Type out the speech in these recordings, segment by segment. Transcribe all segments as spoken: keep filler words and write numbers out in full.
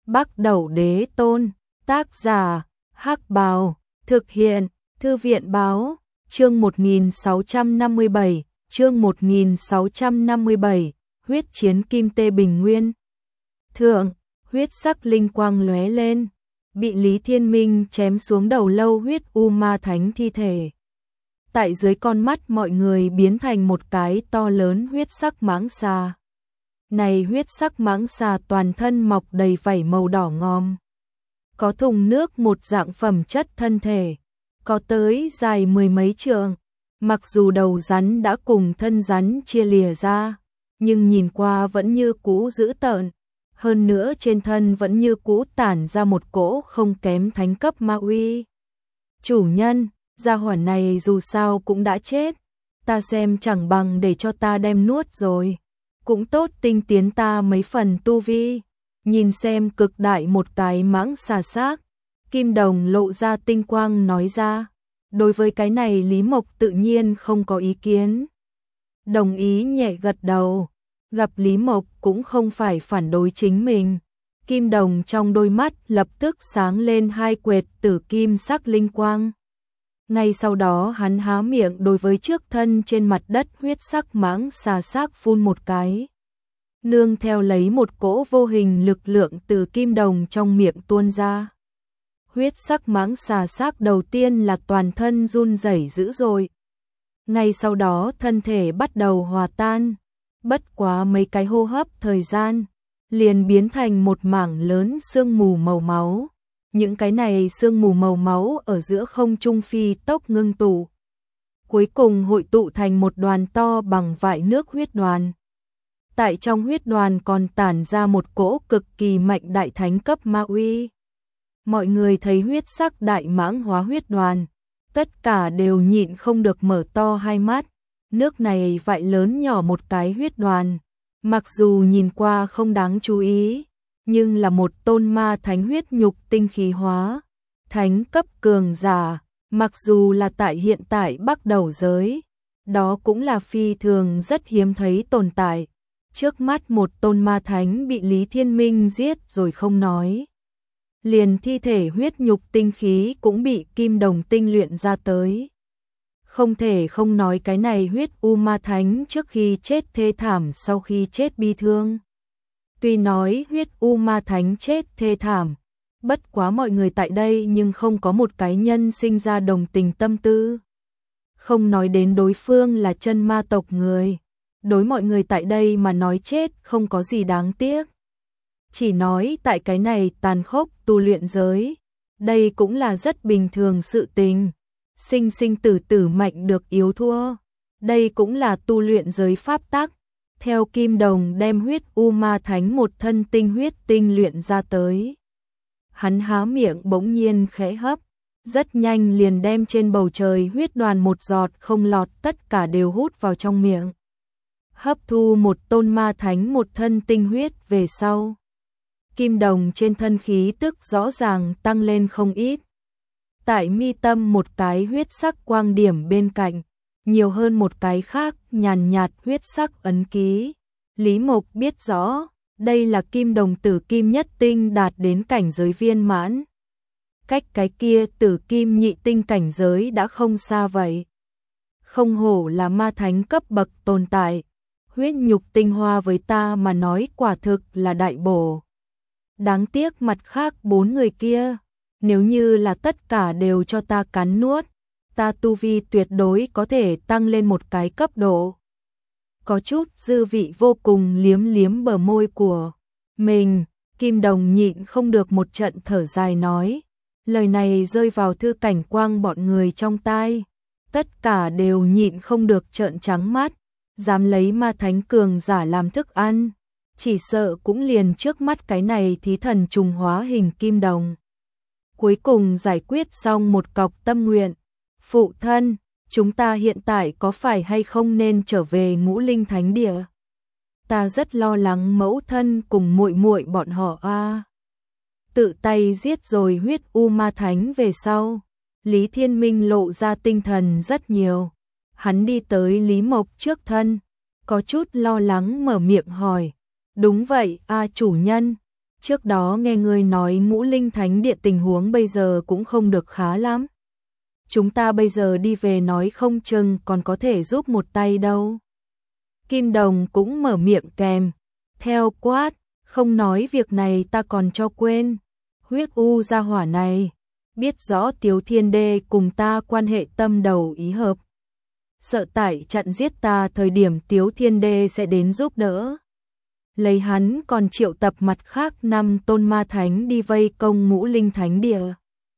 Bắc Đẩu Đế Tôn, tác giả, Hắc Bào, thực hiện, Thư viện Báo, chương một nghìn sáu trăm năm mươi bảy, chương một nghìn sáu trăm năm mươi bảy, huyết chiến Kim Tê Bình Nguyên. Thượng, huyết sắc linh quang lóe lên, bị Lý Thiên Minh chém xuống đầu lâu huyết u ma thánh thi thể. Tại dưới con mắt mọi người biến thành một cái to lớn huyết sắc mãng xà. Này huyết sắc mãng xà toàn thân mọc đầy vảy màu đỏ ngòm. Có thùng nước một dạng phẩm chất thân thể, có tới dài mười mấy trượng. Mặc dù đầu rắn đã cùng thân rắn chia lìa ra, nhưng nhìn qua vẫn như cũ dữ tợn. Hơn nữa trên thân vẫn như cũ tản ra một cỗ không kém thánh cấp ma uy. Chủ nhân, gia hỏa này dù sao cũng đã chết, ta xem chẳng bằng để cho ta đem nuốt rồi. Cũng tốt tinh tiến ta mấy phần tu vi. Nhìn xem cực đại một cái mãng xà xác, Kim Đồng lộ ra tinh quang nói ra. Đối với cái này Lý Mộc tự nhiên không có ý kiến. Đồng ý nhẹ gật đầu. Gặp Lý Mộc cũng không phải phản đối chính mình. Kim Đồng trong đôi mắt lập tức sáng lên hai quệt tử kim sắc linh quang. Ngay sau đó hắn há miệng đối với trước thân trên mặt đất huyết sắc mãng xà xác phun một cái. Nương theo lấy một cỗ vô hình lực lượng từ Kim Đồng trong miệng tuôn ra. Huyết sắc mãng xà xác đầu tiên là toàn thân run rẩy dữ dội. Ngay sau đó thân thể bắt đầu hòa tan. Bất quá mấy cái hô hấp thời gian, liền biến thành một mảng lớn sương mù màu máu. Những cái này sương mù màu máu ở giữa không trung phi tốc ngưng tụ. Cuối cùng hội tụ thành một đoàn to bằng vại nước huyết đoàn. Tại trong huyết đoàn còn tản ra một cỗ cực kỳ mạnh đại thánh cấp ma uy. Mọi người thấy huyết sắc đại mãng hóa huyết đoàn, tất cả đều nhịn không được mở to hai mắt. Nước này vại lớn nhỏ một cái huyết đoàn, mặc dù nhìn qua không đáng chú ý, nhưng là một tôn ma thánh huyết nhục tinh khí hóa, thánh cấp cường giả, mặc dù là tại hiện tại Bắc Đẩu giới, đó cũng là phi thường rất hiếm thấy tồn tại. Trước mắt một tôn ma thánh bị Lý Thiên Minh giết rồi không nói. Liền thi thể huyết nhục tinh khí cũng bị Kim Đồng tinh luyện ra tới. Không thể không nói cái này huyết u ma thánh trước khi chết thê thảm sau khi chết bi thương. Tuy nói huyết u ma thánh chết thê thảm, bất quá mọi người tại đây nhưng không có một cái nhân sinh ra đồng tình tâm tư. Không nói đến đối phương là chân ma tộc người. Đối mọi người tại đây mà nói chết không có gì đáng tiếc. Chỉ nói tại cái này tàn khốc tu luyện giới, đây cũng là rất bình thường sự tình. Sinh sinh tử tử mạnh được yếu thua, đây cũng là tu luyện giới pháp tắc. Theo Kim Đồng đem huyết u ma thánh một thân tinh huyết tinh luyện ra tới. Hắn há miệng bỗng nhiên khẽ hấp, rất nhanh liền đem trên bầu trời huyết đoàn một giọt không lọt tất cả đều hút vào trong miệng. Hấp thu một tôn ma thánh một thân tinh huyết về sau. Kim Đồng trên thân khí tức rõ ràng tăng lên không ít. Tại mi tâm một cái huyết sắc quang điểm bên cạnh, nhiều hơn một cái khác nhàn nhạt huyết sắc ấn ký. Lý Mộc biết rõ, đây là Kim Đồng tử kim nhất tinh đạt đến cảnh giới viên mãn. Cách cái kia tử kim nhị tinh cảnh giới đã không xa vậy. Không hổ là ma thánh cấp bậc tồn tại. Huyết nhục tinh hoa với ta mà nói quả thực là đại bổ. Đáng tiếc mặt khác bốn người kia, nếu như là tất cả đều cho ta cắn nuốt, ta tu vi tuyệt đối có thể tăng lên một cái cấp độ. Có chút dư vị vô cùng liếm liếm bờ môi của mình, Kim Đồng nhịn không được một trận thở dài nói. Lời này rơi vào Thư Cảnh Quang bọn người trong tai, tất cả đều nhịn không được trợn trắng mắt. Dám lấy ma thánh cường giả làm thức ăn, chỉ sợ cũng liền trước mắt cái này thí thần trùng hóa hình Kim Đồng. Cuối cùng giải quyết xong một cọc tâm nguyện. Phụ thân, chúng ta hiện tại có phải hay không nên trở về Ngũ Linh Thánh Địa? Ta rất lo lắng mẫu thân cùng muội muội bọn họ a. À. Tự tay giết rồi huyết u ma thánh về sau, Lý Thiên Minh lộ ra tinh thần rất nhiều. Hắn đi tới Lý Mộc trước thân, có chút lo lắng mở miệng hỏi. Đúng vậy, a chủ nhân, trước đó nghe ngươi nói Ngũ Linh Thánh Điện tình huống bây giờ cũng không được khá lắm. Chúng ta bây giờ đi về nói không chừng còn có thể giúp một tay đâu. Kim Đồng cũng mở miệng kèm, theo quát, không nói việc này ta còn cho quên. Huyết U gia hỏa này, biết rõ Tiếu Thiên Đê cùng ta quan hệ tâm đầu ý hợp. Sợ tại chặn giết ta thời điểm Tiếu Thiên Đê sẽ đến giúp đỡ. Lấy hắn còn triệu tập mặt khác năm tôn ma thánh đi vây công Ngũ Linh Thánh Địa.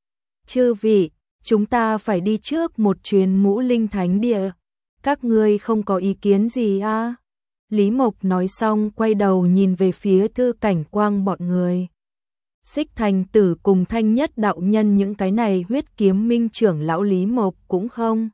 Chư vị, chúng ta phải đi trước một chuyến Ngũ Linh Thánh Địa. Các ngươi không có ý kiến gì à? Lý Mộc nói xong quay đầu nhìn về phía Thư Cảnh Quang bọn người. Xích Thành Tử cùng Thanh Nhất đạo nhân những cái này Huyết Kiếm Minh trưởng lão Lý Mộc cũng không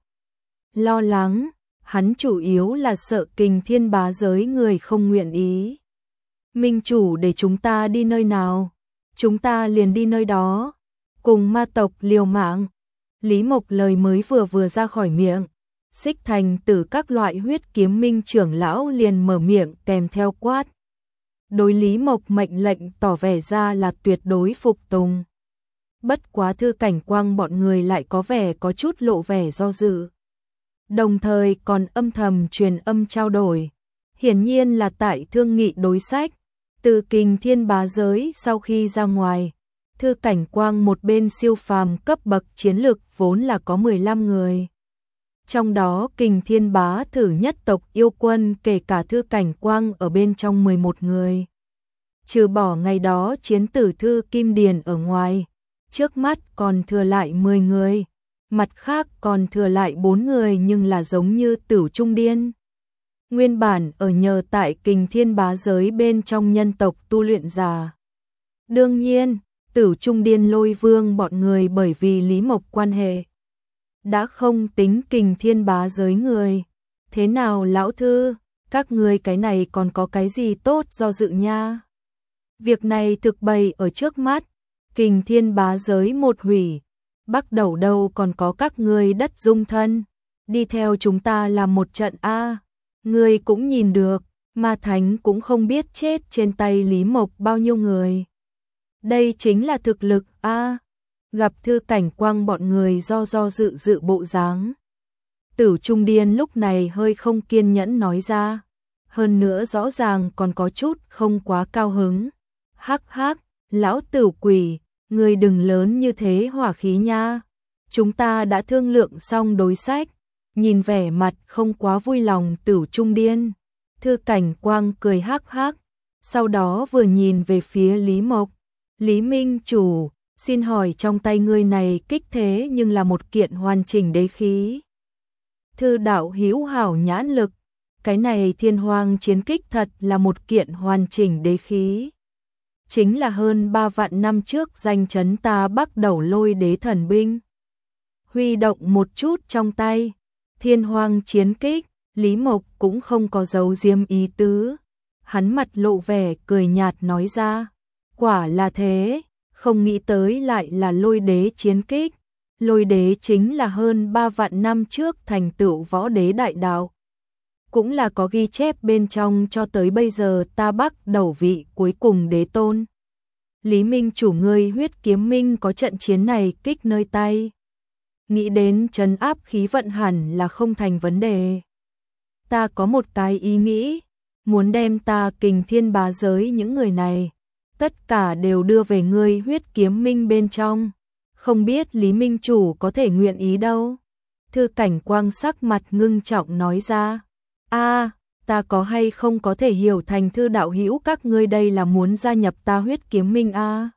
lo lắng, hắn chủ yếu là sợ Kình Thiên bá giới người không nguyện ý. Minh chủ để chúng ta đi nơi nào, chúng ta liền đi nơi đó, cùng ma tộc liều mạng. Lý Mộc lời mới vừa vừa ra khỏi miệng, Xích Thành Tử các loại Huyết Kiếm Minh trưởng lão liền mở miệng kèm theo quát. Đối Lý Mộc mệnh lệnh tỏ vẻ ra là tuyệt đối phục tùng. Bất quá Thư Cảnh Quang bọn người lại có vẻ có chút lộ vẻ do dự. Đồng thời còn âm thầm truyền âm trao đổi. Hiển nhiên là tại thương nghị đối sách. Từ Kình Thiên bá giới sau khi ra ngoài, Thư Cảnh Quang một bên siêu phàm cấp bậc chiến lực vốn là có mười lăm người. Trong đó Kình Thiên bá thử nhất tộc yêu quân kể cả Thư Cảnh Quang ở bên trong mười một người. Trừ bỏ ngày đó chiến tử Thư Kim Điền ở ngoài, trước mắt còn thừa lại mười người, mặt khác còn thừa lại bốn người nhưng là giống như Tửu Trung Điên. Nguyên bản ở nhờ tại Kình Thiên bá giới bên trong nhân tộc tu luyện giả. Đương nhiên, Tửu Trung Điên Lôi Vương bọn người bởi vì Lý Mộc quan hệ đã không tính Kình Thiên bá giới người. Thế nào lão thư, các ngươi cái này còn có cái gì tốt do dự nha? Việc này thực bày ở trước mắt, Kình Thiên bá giới một hủy, bắt đầu đâu còn có các ngươi đất dung thân, đi theo chúng ta làm một trận a. Ngươi cũng nhìn được, ma thánh cũng không biết chết trên tay Lý Mộc bao nhiêu người. Đây chính là thực lực a. Gặp Thư Cảnh Quang bọn người do do dự dự bộ dáng. Tửu Trung Điên lúc này hơi không kiên nhẫn nói ra. Hơn nữa rõ ràng còn có chút không quá cao hứng. Hắc hắc, lão Tửu quỷ, ngươi đừng lớn như thế hỏa khí nha. Chúng ta đã thương lượng xong đối sách. Nhìn vẻ mặt không quá vui lòng Tửu Trung Điên, Thư Cảnh Quang cười hắc hắc, sau đó vừa nhìn về phía Lý Mộc. Lý Minh chủ, xin hỏi trong tay ngươi này kích thế nhưng là một kiện hoàn chỉnh đế khí. Thư đạo hữu hảo nhãn lực, cái này Thiên Hoang chiến kích thật là một kiện hoàn chỉnh đế khí. Chính là hơn ba vạn năm trước danh chấn ta Bắc Đầu Lôi đế thần binh. Huy động một chút trong tay, Thiên Hoang chiến kích, Lý Mộc cũng không có giấu diếm ý tứ. Hắn mặt lộ vẻ cười nhạt nói ra, quả là thế, không nghĩ tới lại là Lôi đế chiến kích. Lôi đế chính là hơn ba vạn năm trước thành tựu võ đế đại đạo. Cũng là có ghi chép bên trong cho tới bây giờ ta Bắc Đầu vị cuối cùng đế tôn. Lý Minh chủ ngươi Huyết Kiếm Minh có trận chiến này kích nơi tay. Nghĩ đến trấn áp khí vận hẳn là không thành vấn đề. Ta có một cái ý nghĩ, muốn đem ta Kình Thiên bá giới những người này, tất cả đều đưa về ngươi Huyết Kiếm Minh bên trong. Không biết Lý Minh chủ có thể nguyện ý đâu. Thư Cảnh Quang sắc mặt ngưng trọng nói ra. A, ta có hay không có thể hiểu thành Thư đạo hữu các ngươi đây là muốn gia nhập ta Huyết Kiếm Minh a? À?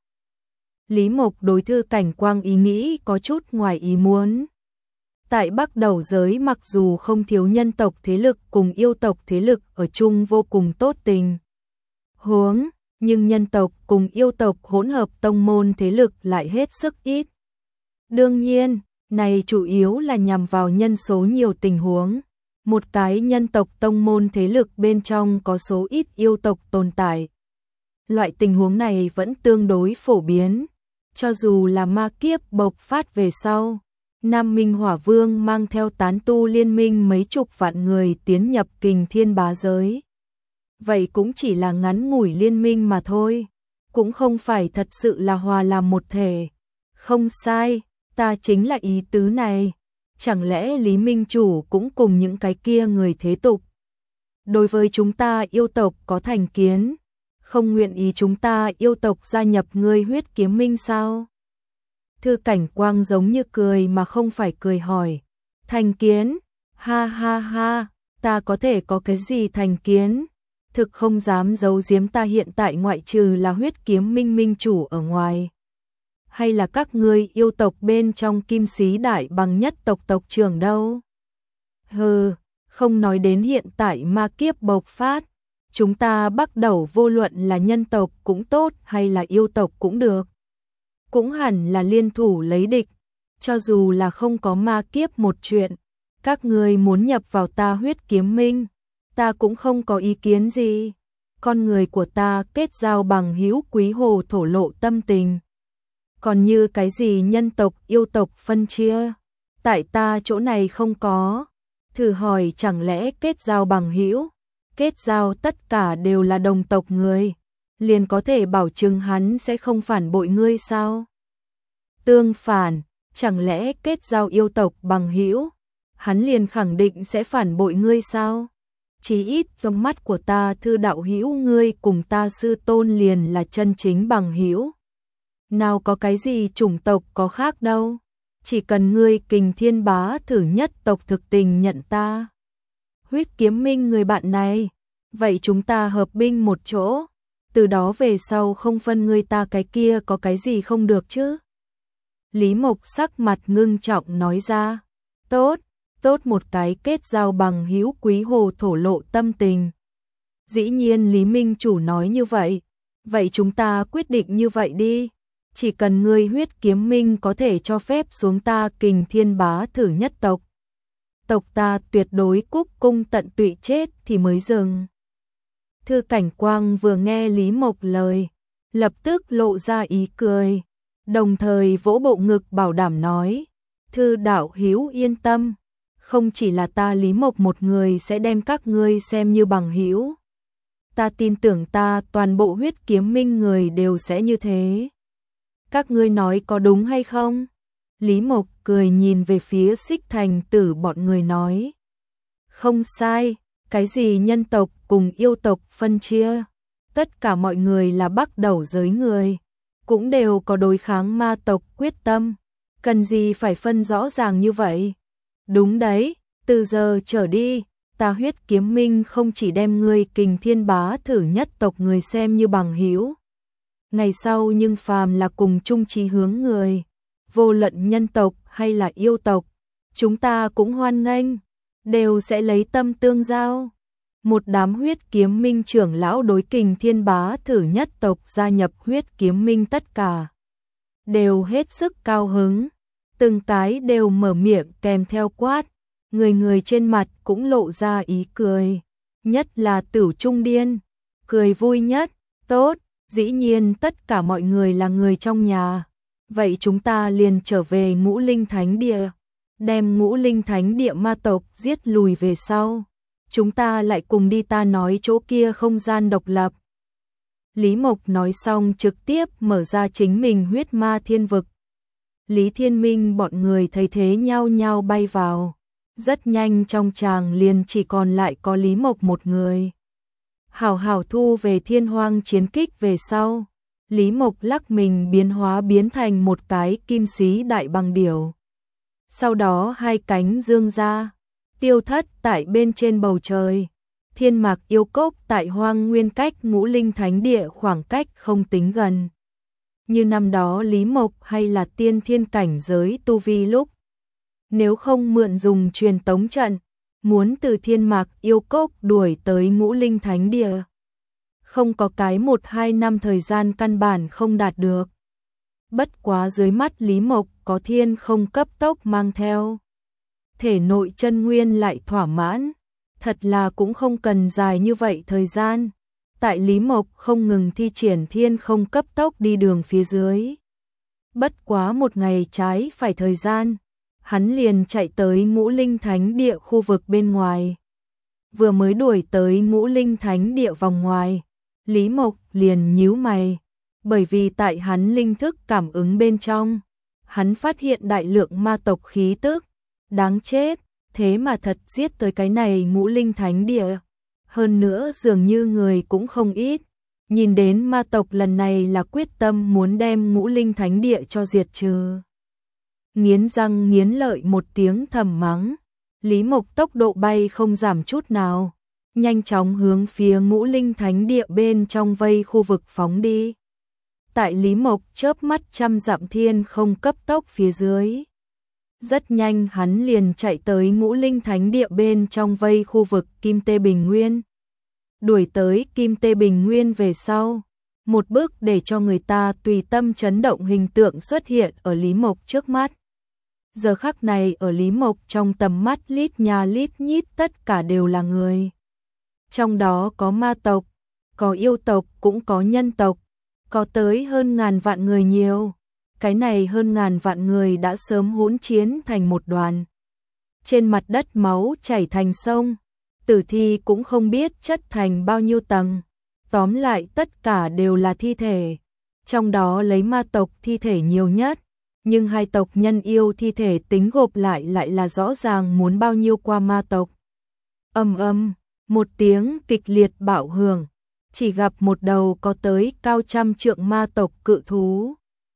Lý Mộc đối Thư Cảnh Quang ý nghĩ có chút ngoài ý muốn. Tại Bắc Đầu giới mặc dù không thiếu nhân tộc thế lực cùng yêu tộc thế lực ở chung vô cùng tốt tình huống, nhưng nhân tộc cùng yêu tộc hỗn hợp tông môn thế lực lại hết sức ít. Đương nhiên, này chủ yếu là nhằm vào nhân số nhiều tình huống. Một cái nhân tộc tông môn thế lực bên trong có số ít yêu tộc tồn tại. Loại tình huống này vẫn tương đối phổ biến. Cho dù là ma kiếp bộc phát về sau, Nam Minh Hỏa Vương mang theo tán tu liên minh mấy chục vạn người tiến nhập Kình Thiên bá giới. Vậy cũng chỉ là ngắn ngủi liên minh mà thôi. cũng không phải thật sự là hòa làm một thể. Không sai, ta chính là ý tứ này. Chẳng lẽ Lý Minh Chủ cũng cùng những cái kia người thế tục đối với chúng ta yêu tộc có thành kiến, không nguyện ý chúng ta yêu tộc gia nhập ngươi Huyết Kiếm Minh sao? Thư Cảnh Quang giống như cười mà không phải cười hỏi. Thành kiến? Ha ha ha, ta có thể có cái gì thành kiến? Thực không dám giấu giếm, ta hiện tại ngoại trừ là Huyết Kiếm Minh Minh Chủ ở ngoài, hay là các ngươi yêu tộc bên trong Kim Sĩ Đại Bằng nhất tộc tộc trưởng đâu? Hừ, không nói đến hiện tại ma kiếp bộc phát, chúng ta bắt đầu vô luận là nhân tộc cũng tốt hay là yêu tộc cũng được, cũng hẳn là liên thủ lấy địch, cho dù là không có ma kiếp một chuyện, các ngươi muốn nhập vào ta Huyết Kiếm Minh, ta cũng không có ý kiến gì. Con người của ta kết giao bằng hữu quý hồ thổ lộ tâm tình. Còn như cái gì nhân tộc yêu tộc phân chia, tại ta chỗ này không có. Thử hỏi chẳng lẽ kết giao bằng hữu, kết giao tất cả đều là đồng tộc người, liền có thể bảo chứng hắn sẽ không phản bội ngươi sao? Tương phản, chẳng lẽ kết giao yêu tộc bằng hữu, hắn liền khẳng định sẽ phản bội ngươi sao? Chí ít trong mắt của ta Thư đạo hữu ngươi cùng ta sư tôn liền là chân chính bằng hữu. Nào có cái gì chủng tộc có khác đâu. Chỉ cần ngươi Kình Thiên Bá thử nhất tộc thực tình nhận ta Huyết Kiếm Minh người bạn này, vậy chúng ta hợp binh một chỗ, từ đó về sau không phân ngươi ta cái kia có cái gì không được chứ? Lý Mộc sắc mặt ngưng trọng nói ra. Tốt, tốt, một cái kết giao bằng hữu quý hồ thổ lộ tâm tình. Dĩ nhiên Lý Minh Chủ nói như vậy, vậy chúng ta quyết định như vậy đi. Chỉ cần ngươi Huyết Kiếm Minh có thể cho phép xuống ta Kình Thiên Bá thử nhất tộc, tộc ta tuyệt đối cúc cung tận tụy chết thì mới dừng. Thư Cảnh Quang vừa nghe Lý Mộc lời, lập tức lộ ra ý cười, đồng thời vỗ bộ ngực bảo đảm nói, Thư đạo hữu yên tâm, không chỉ là ta Lý Mộc một người sẽ đem các ngươi xem như bằng hữu. Ta tin tưởng ta toàn bộ Huyết Kiếm Minh người đều sẽ như thế. Các ngươi nói có đúng hay không? Lý Mộc cười nhìn về phía Xích Thành Tử bọn người nói. Không sai, cái gì nhân tộc cùng yêu tộc phân chia, tất cả mọi người là Bắc Đầu giới người, cũng đều có đối kháng ma tộc quyết tâm, cần gì phải phân rõ ràng như vậy? Đúng đấy, từ giờ trở đi, ta Huyết Kiếm Minh không chỉ đem ngươi Kình Thiên Bá thử nhất tộc người xem như bằng hữu. Ngày sau nhưng phàm là cùng chung chí hướng người, vô luận nhân tộc hay là yêu tộc, chúng ta cũng hoan nghênh, đều sẽ lấy tâm tương giao. Một đám Huyết Kiếm Minh trưởng lão đối Kình Thiên Bá thử nhất tộc gia nhập Huyết Kiếm Minh tất cả đều hết sức cao hứng, từng cái đều mở miệng kèm theo quát, người người trên mặt cũng lộ ra ý cười, nhất là Tử Trung Điên, cười vui nhất. Tốt, dĩ nhiên tất cả mọi người là người trong nhà, vậy chúng ta liền trở về Ngũ Linh Thánh Địa, đem Ngũ Linh Thánh Địa ma tộc giết lùi về sau, chúng ta lại cùng đi ta nói chỗ kia không gian độc lập. Lý Mộc nói xong trực tiếp mở ra chính mình huyết ma thiên vực. Lý Thiên Minh bọn người thấy thế nhao nhao bay vào, rất nhanh trong tràng liền chỉ còn lại có Lý Mộc một người. Hảo hảo thu về Thiên Hoang chiến kích về sau, Lý Mộc lắc mình biến hóa biến thành một cái Kim Sĩ Đại Bằng điểu. Sau đó hai cánh dương ra, tiêu thất tại bên trên bầu trời. Thiên Mạc Yêu Cốc tại Hoang Nguyên cách Ngũ Linh Thánh Địa khoảng cách không tính gần. Như năm đó Lý Mộc hay là tiên thiên cảnh giới tu vi lúc, nếu không mượn dùng truyền tống trận, muốn từ Thiên Mạc Yêu Cốc đuổi tới Ngũ Linh Thánh Địa, không có cái một hai năm thời gian căn bản không đạt được. Bất quá dưới mắt Lý Mộc có thiên không cấp tốc mang theo, thể nội chân nguyên lại thỏa mãn, thật là cũng không cần dài như vậy thời gian. Tại Lý Mộc không ngừng thi triển thiên không cấp tốc đi đường phía dưới. Bất quá một ngày trái phải thời gian, hắn liền chạy tới Ngũ Linh Thánh Địa khu vực bên ngoài. Vừa mới đuổi tới Ngũ Linh Thánh Địa vòng ngoài, Lý Mộc liền nhíu mày, bởi vì tại hắn linh thức cảm ứng bên trong, hắn phát hiện đại lượng ma tộc khí tức, đáng chết, thế mà thật giết tới cái này Ngũ Linh Thánh Địa, hơn nữa dường như người cũng không ít, nhìn đến ma tộc lần này là quyết tâm muốn đem Ngũ Linh Thánh Địa cho diệt trừ. Nghiến răng nghiến lợi một tiếng thầm mắng, Lý Mộc tốc độ bay không giảm chút nào, nhanh chóng hướng phía Ngũ Linh Thánh Địa bên trong vây khu vực phóng đi. Tại Lý Mộc chớp mắt trăm dặm thiên không cấp tốc phía dưới. Rất nhanh hắn liền chạy tới Ngũ Linh Thánh Địa bên trong vây khu vực Kim Tê Bình Nguyên. Đuổi tới Kim Tê Bình Nguyên về sau, một bước để cho người ta tùy tâm chấn động hình tượng xuất hiện ở Lý Mộc trước mắt. Giờ khắc này ở Lý Mộc trong tầm mắt lít nha lít nhít tất cả đều là người. Trong đó có ma tộc, có yêu tộc cũng có nhân tộc, có tới hơn ngàn vạn người nhiều. Cái này hơn ngàn vạn người đã sớm hỗn chiến thành một đoàn. Trên mặt đất máu chảy thành sông, tử thi cũng không biết chất thành bao nhiêu tầng. Tóm lại tất cả đều là thi thể. Trong đó lấy ma tộc thi thể nhiều nhất, nhưng hai tộc nhân yêu thi thể tính gộp lại lại là rõ ràng muốn bao nhiêu qua ma tộc. Ầm ầm, một tiếng kịch liệt bạo hưởng, chỉ gặp một đầu có tới cao trăm trượng ma tộc cự thú.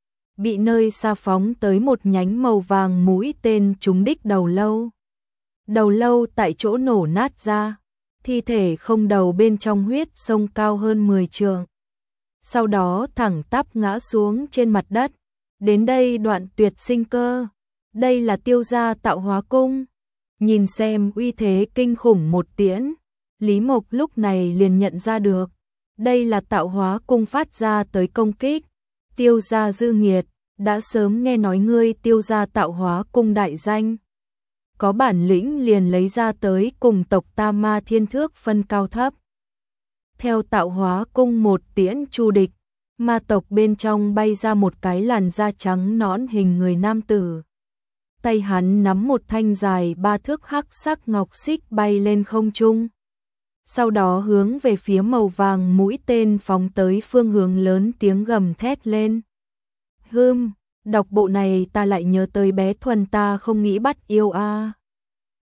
Bị nơi xa phóng tới một nhánh màu vàng mũi tên trúng đích đầu lâu. Đầu lâu tại chỗ nổ nát ra, thi thể không đầu bên trong huyết sông cao hơn mười trượng. Sau đó thẳng tắp ngã xuống trên mặt đất, đến đây đoạn tuyệt sinh cơ. Đây là Tiêu gia Tạo Hóa Cung. Nhìn xem uy thế kinh khủng một tiễn, Lý Mộc lúc này liền nhận ra được, đây là Tạo Hóa Cung phát ra tới công kích. Tiêu gia dư nghiệt, đã sớm nghe nói ngươi Tiêu gia Tạo Hóa Cung đại danh. Có bản lĩnh liền lấy ra tới cùng tộc ta Ma Thiên Thước phân cao thấp. Theo Tạo Hóa Cung một tiễn chu địch, ma tộc bên trong bay ra một cái làn da trắng nõn hình người nam tử. Tay hắn nắm một thanh dài ba thước hắc sắc ngọc xích bay lên không trung. Sau đó hướng về phía màu vàng mũi tên phóng tới phương hướng lớn tiếng gầm thét lên. Hừm, đọc bộ này ta lại nhớ tới bé Thuần ta không nghĩ bắt yêu a.